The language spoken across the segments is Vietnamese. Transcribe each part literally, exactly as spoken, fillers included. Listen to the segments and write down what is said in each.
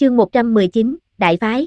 Chương một trăm mười chín, Đại phái.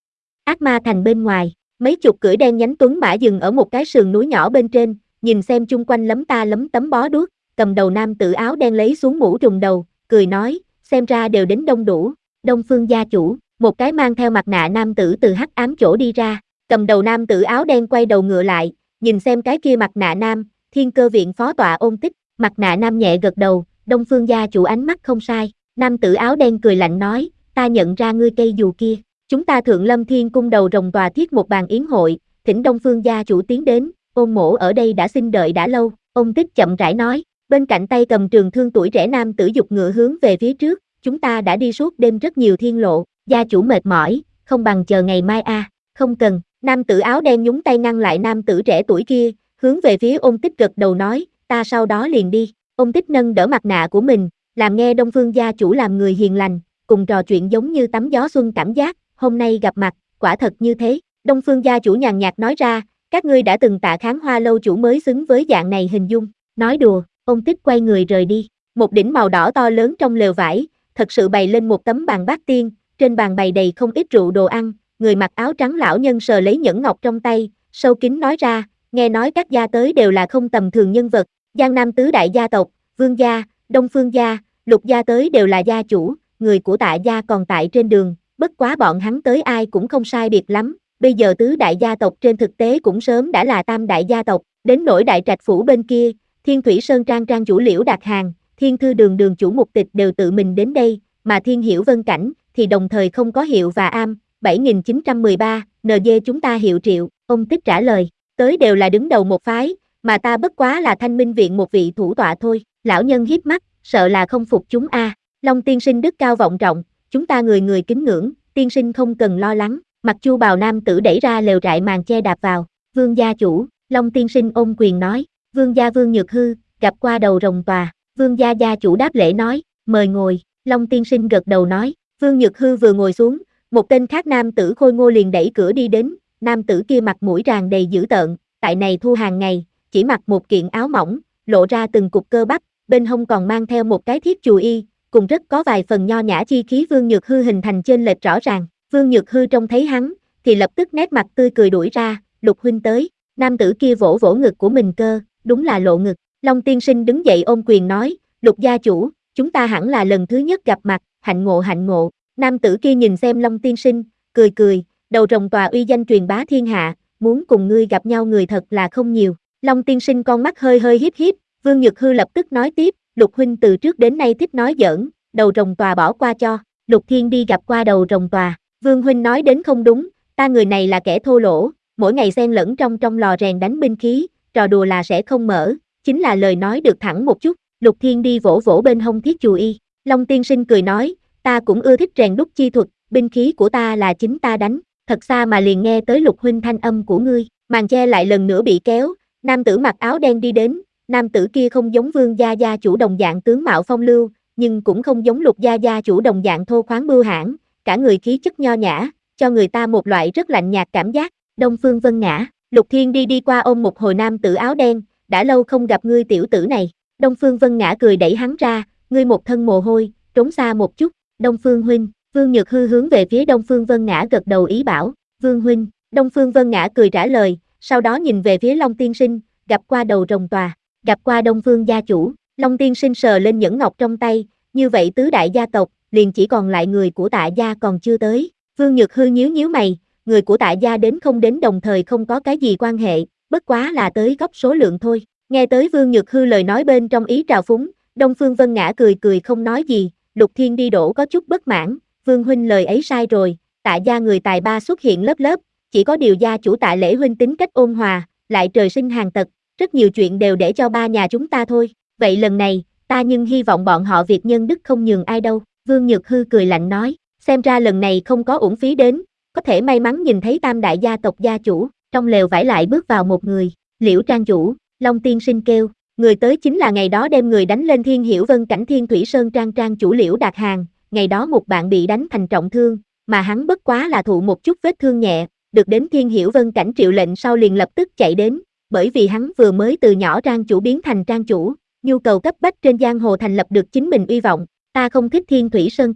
Ác ma thành bên ngoài, mấy chục cưỡi đen nhánh tuấn mã dừng ở một cái sườn núi nhỏ bên trên, nhìn xem chung quanh lấm ta lấm tấm bó đuốc, cầm đầu nam tử áo đen lấy xuống mũ trùm đầu, cười nói, xem ra đều đến đông đủ. Đông Phương gia chủ, một cái mang theo mặt nạ nam tử từ hắc ám chỗ đi ra, cầm đầu nam tử áo đen quay đầu ngựa lại, nhìn xem cái kia mặt nạ nam, Thiên Cơ viện phó tọa Ôn Tích, mặt nạ nam nhẹ gật đầu, Đông Phương gia chủ ánh mắt không sai, nam tử áo đen cười lạnh nói, ta nhận ra ngươi cây dù kia, chúng ta Thượng Lâm Thiên cung đầu rồng tòa thiết một bàn yến hội, thỉnh Đông Phương gia chủ tiến đến, Ôn mỗ ở đây đã xin đợi đã lâu, Ôn Tích chậm rãi nói, bên cạnh tay cầm trường thương tuổi trẻ nam tử dục ngựa hướng về phía trước, chúng ta đã đi suốt đêm rất nhiều thiên lộ, gia chủ mệt mỏi, không bằng chờ ngày mai a, à. Không cần, nam tử áo đen nhúng tay ngăn lại nam tử trẻ tuổi kia, hướng về phía Ôn Tích gật đầu nói, ta sau đó liền đi, Ôn Tích nâng đỡ mặt nạ của mình, làm nghe Đông Phương gia chủ làm người hiền lành, cùng trò chuyện giống như tắm gió xuân cảm giác, hôm nay gặp mặt, quả thật như thế, Đông Phương gia chủ nhàn nhạt nói ra, các ngươi đã từng tạ kháng Hoa lâu chủ mới xứng với dạng này hình dung, nói đùa, Ôn Tích quay người rời đi, một đỉnh màu đỏ to lớn trong lều vải, thật sự bày lên một tấm bàn bát tiên, trên bàn bày đầy không ít rượu đồ ăn, người mặc áo trắng lão nhân sờ lấy nhẫn ngọc trong tay, sâu kín nói ra, nghe nói các gia tới đều là không tầm thường nhân vật, Giang Nam tứ đại gia tộc, Vương gia, Đông Phương gia, Lục gia tới đều là gia chủ, người của Tạ gia còn tại trên đường, bất quá bọn hắn tới ai cũng không sai biệt lắm, bây giờ tứ đại gia tộc trên thực tế cũng sớm đã là tam đại gia tộc, đến nỗi đại trạch phủ bên kia, Thiên Thủy Sơn trang trang chủ Liễu Đạt Hàng, Thiên Thư đường đường chủ mục tịch đều tự mình đến đây, mà Thiên Hiểu Vân Cảnh thì đồng thời không có hiệu và am, bảy nghìn chín trăm mười ba, en giê chúng ta hiệu triệu, Ông Tích trả lời, tới đều là đứng đầu một phái, mà ta bất quá là Thanh Minh viện một vị thủ tọa thôi, lão nhân hiếp mắt, sợ là không phục chúng a. À. Long tiên sinh đức cao vọng trọng, chúng ta người người kính ngưỡng, tiên sinh không cần lo lắng, mặc chu bào nam tử đẩy ra lều trại màn che đạp vào, Vương gia chủ, Long tiên sinh ôm quyền nói, Vương gia Vương Nhược Hư, gặp qua đầu rồng tòa, Vương gia gia chủ đáp lễ nói, mời ngồi, Long tiên sinh gật đầu nói, Vương Nhược Hư vừa ngồi xuống, một tên khác nam tử khôi ngô liền đẩy cửa đi đến, nam tử kia mặt mũi tràn đầy dữ tợn, tại này thu hàng ngày, chỉ mặc một kiện áo mỏng, lộ ra từng cục cơ bắp, bên hông còn mang theo một cái thiết chùi y, cùng rất có vài phần nho nhã chi khí Vương Nhược Hư hình thành trên lệch rõ ràng, Vương Nhược Hư trông thấy hắn, thì lập tức nét mặt tươi cười đuổi ra, Lục huynh tới, nam tử kia vỗ vỗ ngực của mình cơ, đúng là lộ ngực, Long tiên sinh đứng dậy ôm quyền nói, Lục gia chủ, chúng ta hẳn là lần thứ nhất gặp mặt, hạnh ngộ hạnh ngộ, nam tử kia nhìn xem Long tiên sinh, cười cười, đầu rồng tòa uy danh truyền bá thiên hạ, muốn cùng ngươi gặp nhau người thật là không nhiều, Long tiên sinh con mắt hơi hơi hiếp hiếp, Vương Nhược Hư lập tức nói tiếp, Lục huynh từ trước đến nay thích nói giỡn, đầu rồng tòa bỏ qua cho, Lục Thiên đi gặp qua đầu rồng tòa, Vương huynh nói đến không đúng, ta người này là kẻ thô lỗ, mỗi ngày xen lẫn trong trong lò rèn đánh binh khí, trò đùa là sẽ không mở, chính là lời nói được thẳng một chút, Lục Thiên đi vỗ vỗ bên hông thiết chùi y, Long tiên sinh cười nói, ta cũng ưa thích rèn đúc chi thuật, binh khí của ta là chính ta đánh, thật xa mà liền nghe tới Lục huynh thanh âm của ngươi, màn che lại lần nữa bị kéo, nam tử mặc áo đen đi đến, nam tử kia không giống Vương gia gia chủ đồng dạng tướng mạo phong lưu, nhưng cũng không giống Lục gia gia chủ đồng dạng thô khoáng bưu hãn, cả người khí chất nho nhã, cho người ta một loại rất lạnh nhạt cảm giác, Đông Phương Vân Ngã, Lục Thiên đi đi qua ôm một hồi nam tử áo đen, đã lâu không gặp ngươi tiểu tử này, Đông Phương Vân Ngã cười đẩy hắn ra, ngươi một thân mồ hôi, trốn xa một chút, Đông Phương huynh, Vương Nhược Hư hướng về phía Đông Phương Vân Ngã gật đầu ý bảo, Vương huynh, Đông Phương Vân Ngã cười trả lời, sau đó nhìn về phía Long tiên sinh, gặp qua đầu rồng tòa, gặp qua Đông Phương gia chủ, Long tiên sinh sờ lên nhẫn ngọc trong tay, như vậy tứ đại gia tộc, liền chỉ còn lại người của Tạ gia còn chưa tới, Vương Nhược Hư nhíu nhíu mày, người của Tạ gia đến không đến đồng thời không có cái gì quan hệ, bất quá là tới gấp số lượng thôi, nghe tới Vương Nhược Hư lời nói bên trong ý trào phúng, Đông Phương Vân Ngã cười cười không nói gì, Lục Thiên đi đổ có chút bất mãn, Vương huynh lời ấy sai rồi, Tạ gia người tài ba xuất hiện lớp lớp, chỉ có điều gia chủ Tạ Lễ huynh tính cách ôn hòa, lại trời sinh hàng tật, rất nhiều chuyện đều để cho ba nhà chúng ta thôi, vậy lần này, ta nhưng hy vọng bọn họ Việt nhân đức không nhường ai đâu, Vương Nhược Hư cười lạnh nói, xem ra lần này không có uổng phí đến, có thể may mắn nhìn thấy tam đại gia tộc gia chủ, trong lều vải lại bước vào một người, Liễu trang chủ, Long tiên sinh kêu, người tới chính là ngày đó đem người đánh lên Thiên Hiểu Vân Cảnh Thiên Thủy Sơn trang trang chủ Liễu Đạt Hàng, ngày đó một bạn bị đánh thành trọng thương, mà hắn bất quá là thụ một chút vết thương nhẹ, được đến Thiên Hiểu Vân Cảnh triệu lệnh sau liền lập tức chạy đến, bởi vì hắn vừa mới từ nhỏ trang chủ biến thành trang chủ, nhu cầu cấp bách trên giang hồ thành lập được chính mình uy vọng, ta không thích Thiên Thủy Sơn trang,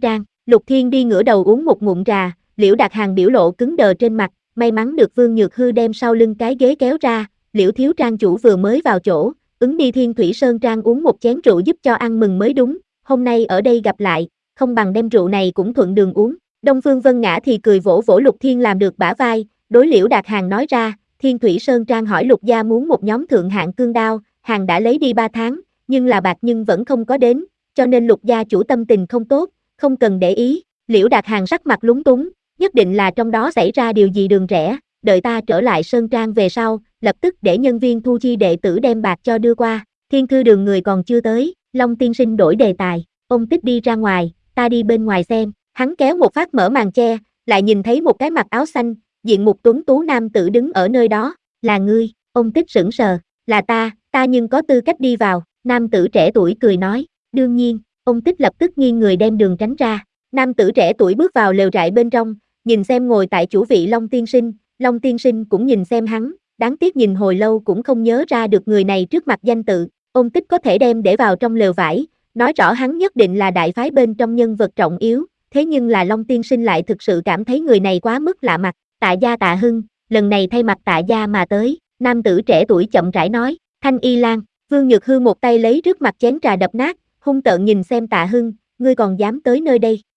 Lục Thiên đi ngửa đầu uống một ngụm trà, Liễu Đạt Hàng biểu lộ cứng đờ trên mặt, may mắn được Vương Nhược Hư đem sau lưng cái ghế kéo ra, Liễu thiếu trang chủ vừa mới vào chỗ, ứng đi Thiên Thủy Sơn Trang uống một chén rượu giúp cho ăn mừng mới đúng, hôm nay ở đây gặp lại, không bằng đem rượu này cũng thuận đường uống. Đông Phương Vân Ngã thì cười vỗ vỗ Lục Thiên làm được bả vai, đối Liễu Đạt Hàng nói ra, Thiên Thủy Sơn Trang hỏi Lục gia muốn một nhóm thượng hạng cương đao, hàng đã lấy đi ba tháng, nhưng là bạc nhưng vẫn không có đến, cho nên Lục gia chủ tâm tình không tốt, không cần để ý. Liễu Đạt Hàng sắc mặt lúng túng, nhất định là trong đó xảy ra điều gì đường rẽ, đợi ta trở lại Sơn Trang về sau, lập tức để nhân viên thu chi đệ tử đem bạc cho đưa qua. Thiên Thư Đường người còn chưa tới, Long tiên sinh đổi đề tài, ông Tích đi ra ngoài, ta đi bên ngoài xem. Hắn kéo một phát mở màn che, lại nhìn thấy một cái mặc áo xanh, diện mục tuấn tú nam tử đứng ở nơi đó, là ngươi. Ông Tích sững sờ, là ta, ta nhưng có tư cách đi vào. Nam tử trẻ tuổi cười nói, đương nhiên. Ông Tích lập tức nghiêng người đem đường tránh ra. Nam tử trẻ tuổi bước vào lều trại bên trong, nhìn xem ngồi tại chủ vị Long tiên sinh, Long tiên sinh cũng nhìn xem hắn, đáng tiếc nhìn hồi lâu cũng không nhớ ra được người này trước mặt danh tự. Ông Tích có thể đem để vào trong lều vải, nói rõ hắn nhất định là đại phái bên trong nhân vật trọng yếu, thế nhưng là Long tiên sinh lại thực sự cảm thấy người này quá mức lạ mặt. Tạ gia Tạ Hưng, lần này thay mặt Tạ gia mà tới. Nam tử trẻ tuổi chậm rãi nói, Thanh Y Lan. Vương Nhược Hư một tay lấy trước mặt chén trà đập nát, hung tợn nhìn xem Tạ Hưng, ngươi còn dám tới nơi đây,